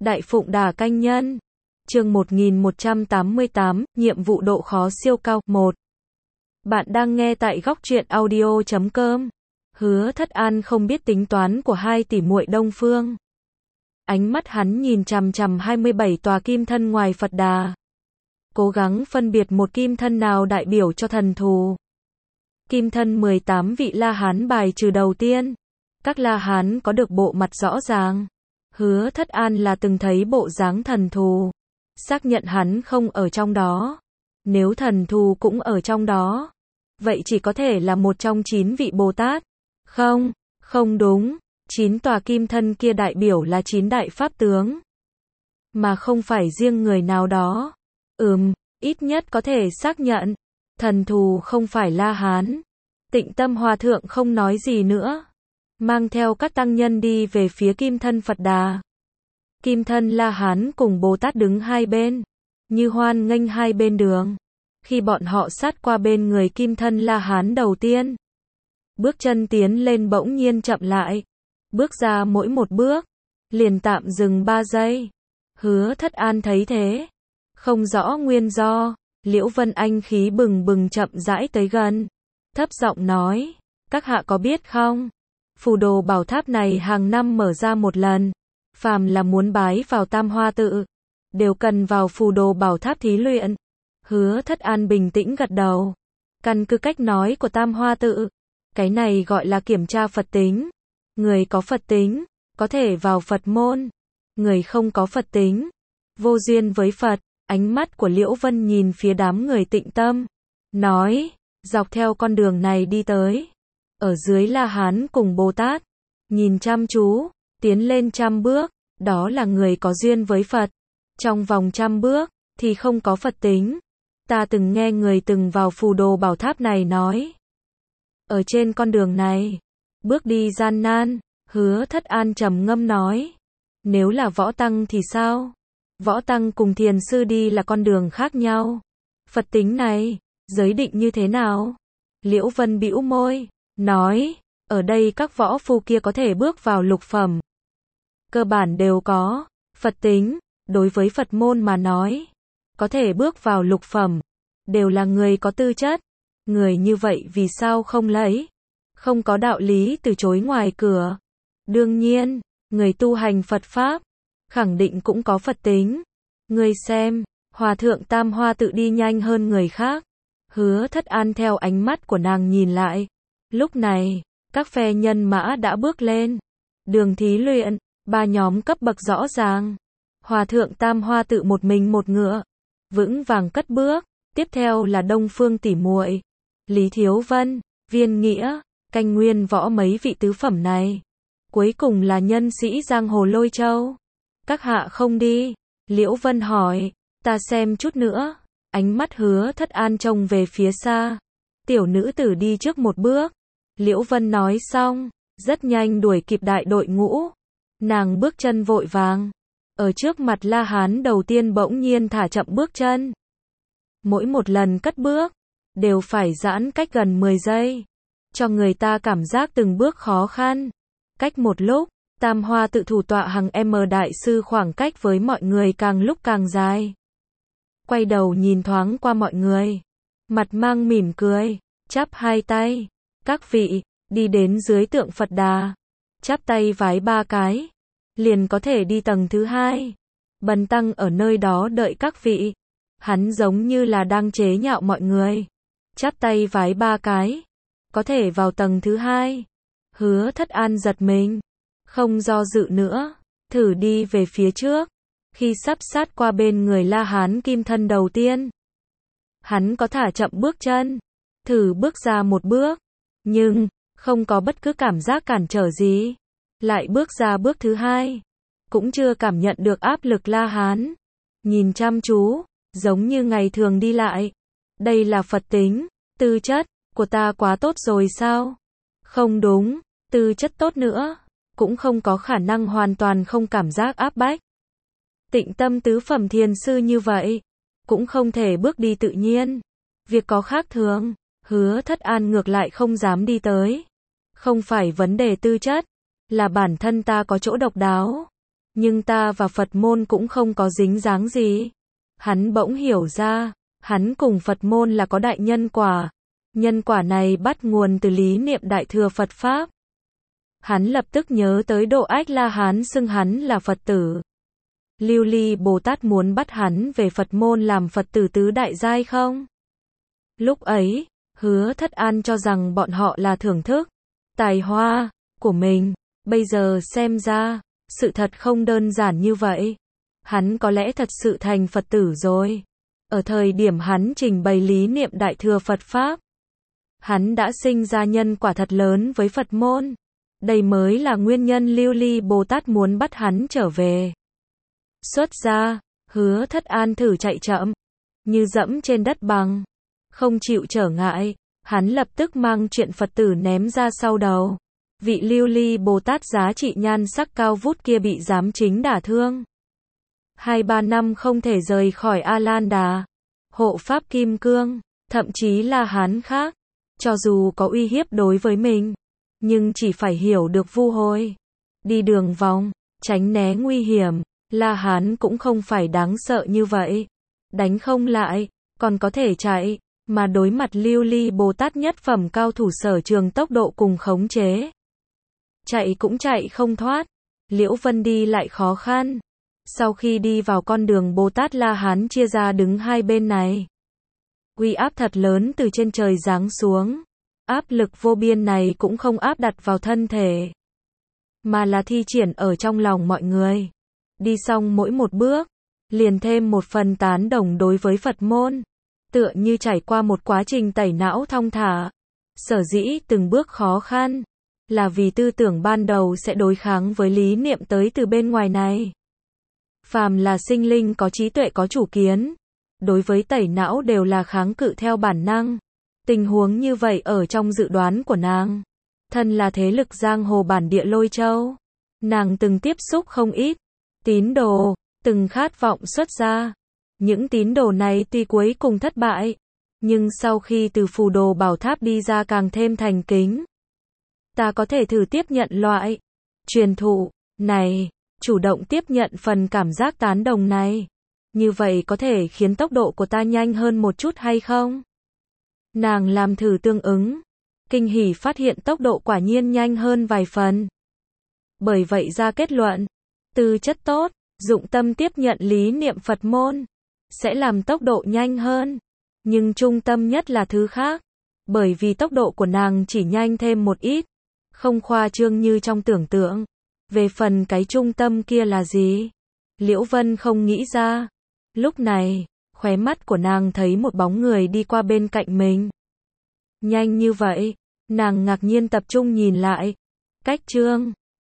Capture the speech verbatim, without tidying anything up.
Đại Phụng Đà Canh Nhân. Chương một nghìn một trăm tám mươi tám, nhiệm vụ độ khó siêu cao. một. Bạn đang nghe tại góc truyện audio chấm com. Hứa Thất An không biết tính toán của hai tỷ muội Đông Phương. Ánh mắt hắn nhìn chằm chằm hai mươi bảy tòa kim thân ngoài Phật Đà. Cố gắng phân biệt một kim thân nào đại biểu cho thần thù. Kim thân mười tám vị La Hán bài trừ đầu tiên. Các La Hán có được bộ mặt rõ ràng. Hứa Thất An là từng thấy bộ dáng thần thù. Xác nhận hắn không ở trong đó. Nếu thần thù cũng ở trong đó, vậy chỉ có thể là một trong chín vị Bồ Tát. Không, không đúng. Chín tòa kim thân kia đại biểu là chín đại pháp tướng. Mà không phải riêng người nào đó. Ừm, ít nhất có thể xác nhận. Thần thù không phải La Hán. Tịnh Tâm Hòa Thượng không nói gì nữa. Mang theo các tăng nhân đi về phía kim thân Phật Đà. Kim thân La Hán cùng Bồ Tát đứng hai bên, như hoan nghênh hai bên đường. Khi bọn họ sát qua bên người kim thân La Hán đầu tiên, bước chân tiến lên bỗng nhiên chậm lại. Bước ra mỗi một bước, liền tạm dừng ba giây. Hứa Thất An thấy thế, không rõ nguyên do. Liễu Vân Anh khí bừng bừng chậm rãi tới gần, thấp giọng nói, các hạ có biết không? Phù đồ bảo tháp này hàng năm mở ra một lần. Phàm là muốn bái vào Tam Hoa Tự, đều cần vào phù đồ bảo tháp thí luyện. Hứa Thất An bình tĩnh gật đầu. Căn cứ cách nói của Tam Hoa Tự, cái này gọi là kiểm tra Phật tính. Người có Phật tính, có thể vào Phật môn. Người không có Phật tính, vô duyên với Phật. Ánh mắt của Liễu Vân nhìn phía đám người Tịnh Tâm, nói, dọc theo con đường này đi tới. Ở dưới La Hán cùng Bồ Tát, nhìn chăm chú, tiến lên trăm bước, đó là người có duyên với Phật. Trong vòng trăm bước, thì không có Phật tính. Ta từng nghe người từng vào phù đồ bảo tháp này nói. Ở trên con đường này, bước đi gian nan. Hứa Thất An trầm ngâm nói. Nếu là võ tăng thì sao? Võ tăng cùng thiền sư đi là con đường khác nhau. Phật tính này, giới định như thế nào? Liễu Vân bĩu môi, nói, ở đây các võ phu kia có thể bước vào lục phẩm. Cơ bản đều có Phật tính, đối với Phật môn mà nói, có thể bước vào lục phẩm, đều là người có tư chất. Người như vậy vì sao không lấy? Không có đạo lý từ chối ngoài cửa. Đương nhiên, người tu hành Phật Pháp, khẳng định cũng có Phật tính. Người xem, Hòa Thượng Tam Hoa Tự đi nhanh hơn người khác. Hứa Thất An theo ánh mắt của nàng nhìn lại. Lúc này, các phe nhân mã đã bước lên. Đường thí luyện, ba nhóm cấp bậc rõ ràng. Hòa Thượng Tam Hoa Tự một mình một ngựa, vững vàng cất bước. Tiếp theo là Đông Phương tỷ muội, Lý Thiếu Vân, Viên Nghĩa, Canh Nguyên Võ mấy vị tứ phẩm này. Cuối cùng là nhân sĩ giang hồ Lôi Châu. Các hạ không đi? Liễu Vân hỏi. Ta xem chút nữa. Ánh mắt Hứa Thất An trông về phía xa. Tiểu nữ tử đi trước một bước. Liễu Vân nói xong, rất nhanh đuổi kịp đại đội ngũ. Nàng bước chân vội vàng. Ở trước mặt La Hán đầu tiên bỗng nhiên thả chậm bước chân. Mỗi một lần cất bước, đều phải giãn cách gần mười giây. Cho người ta cảm giác từng bước khó khăn. Cách một lúc, Tam Hoa Tự thủ tọa hằng M đại sư khoảng cách với mọi người càng lúc càng dài. Quay đầu nhìn thoáng qua mọi người. Mặt mang mỉm cười, chắp hai tay. Các vị, đi đến dưới tượng Phật Đà. Chắp tay vái ba cái. Liền có thể đi tầng thứ hai. Bần tăng ở nơi đó đợi các vị. Hắn giống như là đang chế nhạo mọi người. Chắp tay vái ba cái. Có thể vào tầng thứ hai. Hứa Thất An giật mình. Không do dự nữa. Thử đi về phía trước. Khi sắp sát qua bên người La Hán kim thân đầu tiên, hắn có thả chậm bước chân. Thử bước ra một bước. Nhưng, không có bất cứ cảm giác cản trở gì. Lại bước ra bước thứ hai. Cũng chưa cảm nhận được áp lực La Hán. Nhìn chăm chú, giống như ngày thường đi lại. Đây là Phật tính. Tư chất của ta quá tốt rồi sao? Không đúng, tư chất tốt nữa, cũng không có khả năng hoàn toàn không cảm giác áp bách. Tịnh tâm tứ phẩm thiền sư như vậy, cũng không thể bước đi tự nhiên. Việc có khác thường, Hứa Thất An ngược lại không dám đi tới. Không phải vấn đề tư chất, là bản thân ta có chỗ độc đáo. Nhưng ta và Phật môn cũng không có dính dáng gì. Hắn bỗng hiểu ra, hắn cùng Phật môn là có đại nhân quả. Nhân quả này bắt nguồn từ lý niệm Đại Thừa Phật Pháp. Hắn lập tức nhớ tới Độ Ách La Hán xưng hắn là Phật tử. Lưu Ly Bồ Tát muốn bắt hắn về Phật môn làm Phật tử tứ đại giai không? Lúc ấy, Hứa Thất An cho rằng bọn họ là thưởng thức tài hoa của mình. Bây giờ xem ra, sự thật không đơn giản như vậy. Hắn có lẽ thật sự thành Phật tử rồi. Ở thời điểm hắn trình bày lý niệm Đại Thừa Phật Pháp, hắn đã sinh ra nhân quả thật lớn với Phật môn. Đây mới là nguyên nhân Lưu Ly Bồ Tát muốn bắt hắn trở về. Xuất ra, Hứa Thất An thử chạy chậm, như dẫm trên đất bằng, không chịu trở ngại. Hắn lập tức mang chuyện Phật tử ném ra sau đầu. Vị Lưu Ly Bồ Tát giá trị nhan sắc cao vút kia bị giám chính đả thương. Hai ba năm không thể rời khỏi A Lan Đà, hộ pháp kim cương, thậm chí là hán khác. Cho dù có uy hiếp đối với mình, nhưng chỉ phải hiểu được vu hồi, đi đường vòng, tránh né nguy hiểm. La Hán cũng không phải đáng sợ như vậy. Đánh không lại, còn có thể chạy. Mà đối mặt Lưu Ly Bồ Tát nhất phẩm cao thủ sở trường tốc độ cùng khống chế, chạy cũng chạy không thoát. Liễu Vân đi lại khó khăn. Sau khi đi vào con đường Bồ Tát La Hán chia ra đứng hai bên này, uy áp thật lớn từ trên trời giáng xuống. Áp lực vô biên này cũng không áp đặt vào thân thể, mà là thi triển ở trong lòng mọi người. Đi xong mỗi một bước, liền thêm một phần tán đồng đối với Phật môn. Tựa như trải qua một quá trình tẩy não thong thả. Sở dĩ từng bước khó khăn, là vì tư tưởng ban đầu sẽ đối kháng với lý niệm tới từ bên ngoài này. Phàm là sinh linh có trí tuệ có chủ kiến, đối với tẩy não đều là kháng cự theo bản năng. Tình huống như vậy ở trong dự đoán của nàng. Thân là thế lực giang hồ bản địa Lôi Châu, nàng từng tiếp xúc không ít tín đồ, từng khát vọng xuất gia. Những tín đồ này tuy cuối cùng thất bại, nhưng sau khi từ phù đồ bảo tháp đi ra càng thêm thành kính. Ta có thể thử tiếp nhận loại truyền thụ này, chủ động tiếp nhận phần cảm giác tán đồng này. Như vậy có thể khiến tốc độ của ta nhanh hơn một chút hay không? Nàng làm thử tương ứng, kinh hỉ phát hiện tốc độ quả nhiên nhanh hơn vài phần. Bởi vậy ra kết luận, tư chất tốt, dụng tâm tiếp nhận lý niệm Phật môn, sẽ làm tốc độ nhanh hơn. Nhưng trung tâm nhất là thứ khác. Bởi vì tốc độ của nàng chỉ nhanh thêm một ít, không khoa trương như trong tưởng tượng. Về phần cái trung tâm kia là gì? Liễu Vân không nghĩ ra. Lúc này, khóe mắt của nàng thấy một bóng người đi qua bên cạnh mình. Nhanh như vậy, nàng ngạc nhiên tập trung nhìn lại. Cách chương